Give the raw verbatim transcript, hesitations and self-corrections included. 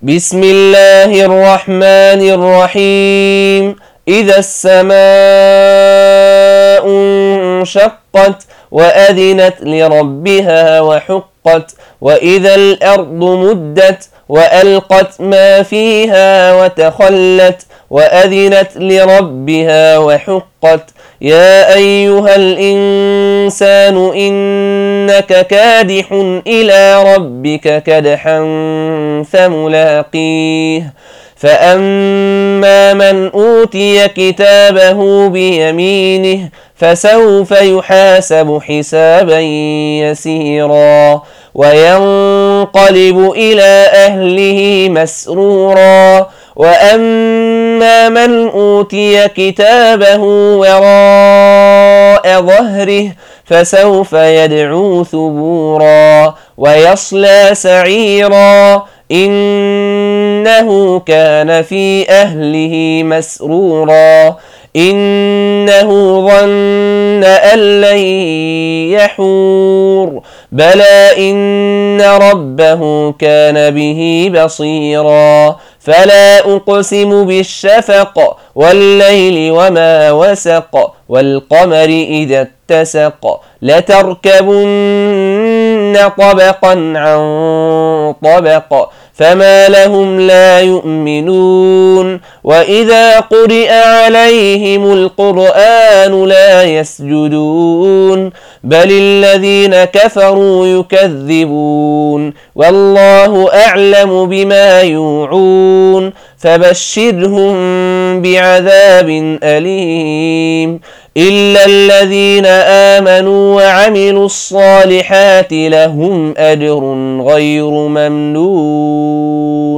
بسم الله الرحمن الرحيم. إذا السماء انشقت وأذنت لربها وحقت وإذا الأرض مدت وألقت ما فيها وتخلت وأذنت لربها وحقت. يا أيها الإنسان إنك كادح إلى ربك كدحا فملاقيه. فأما من أوتي كتابه بيمينه فسوف يحاسب حسابا يسيرا وينقلب إلى أهله مسرورا. وأما من أوتي كتابه وراء ظهره فسوف يدعو ثبورا ويصلى سعيرا إنه كان في أهله مسرورا إنه ظن أن لن يحور بلى إن ربه كان به بصيرا. فلا أقسم بالشفق والليل وما وسق والقمر إذا اتسق لتركبن طبقا عن طبق فما لهم لا يؤمنون. وإذا قرئ عليهم القرآن لا يسجدون بل الذين كفروا يكذبون والله أعلم بما يوعون فبشرهم بعذاب أليم إلا الذين آمنوا وعملوا الصالحات لهم أجر غير ممنون.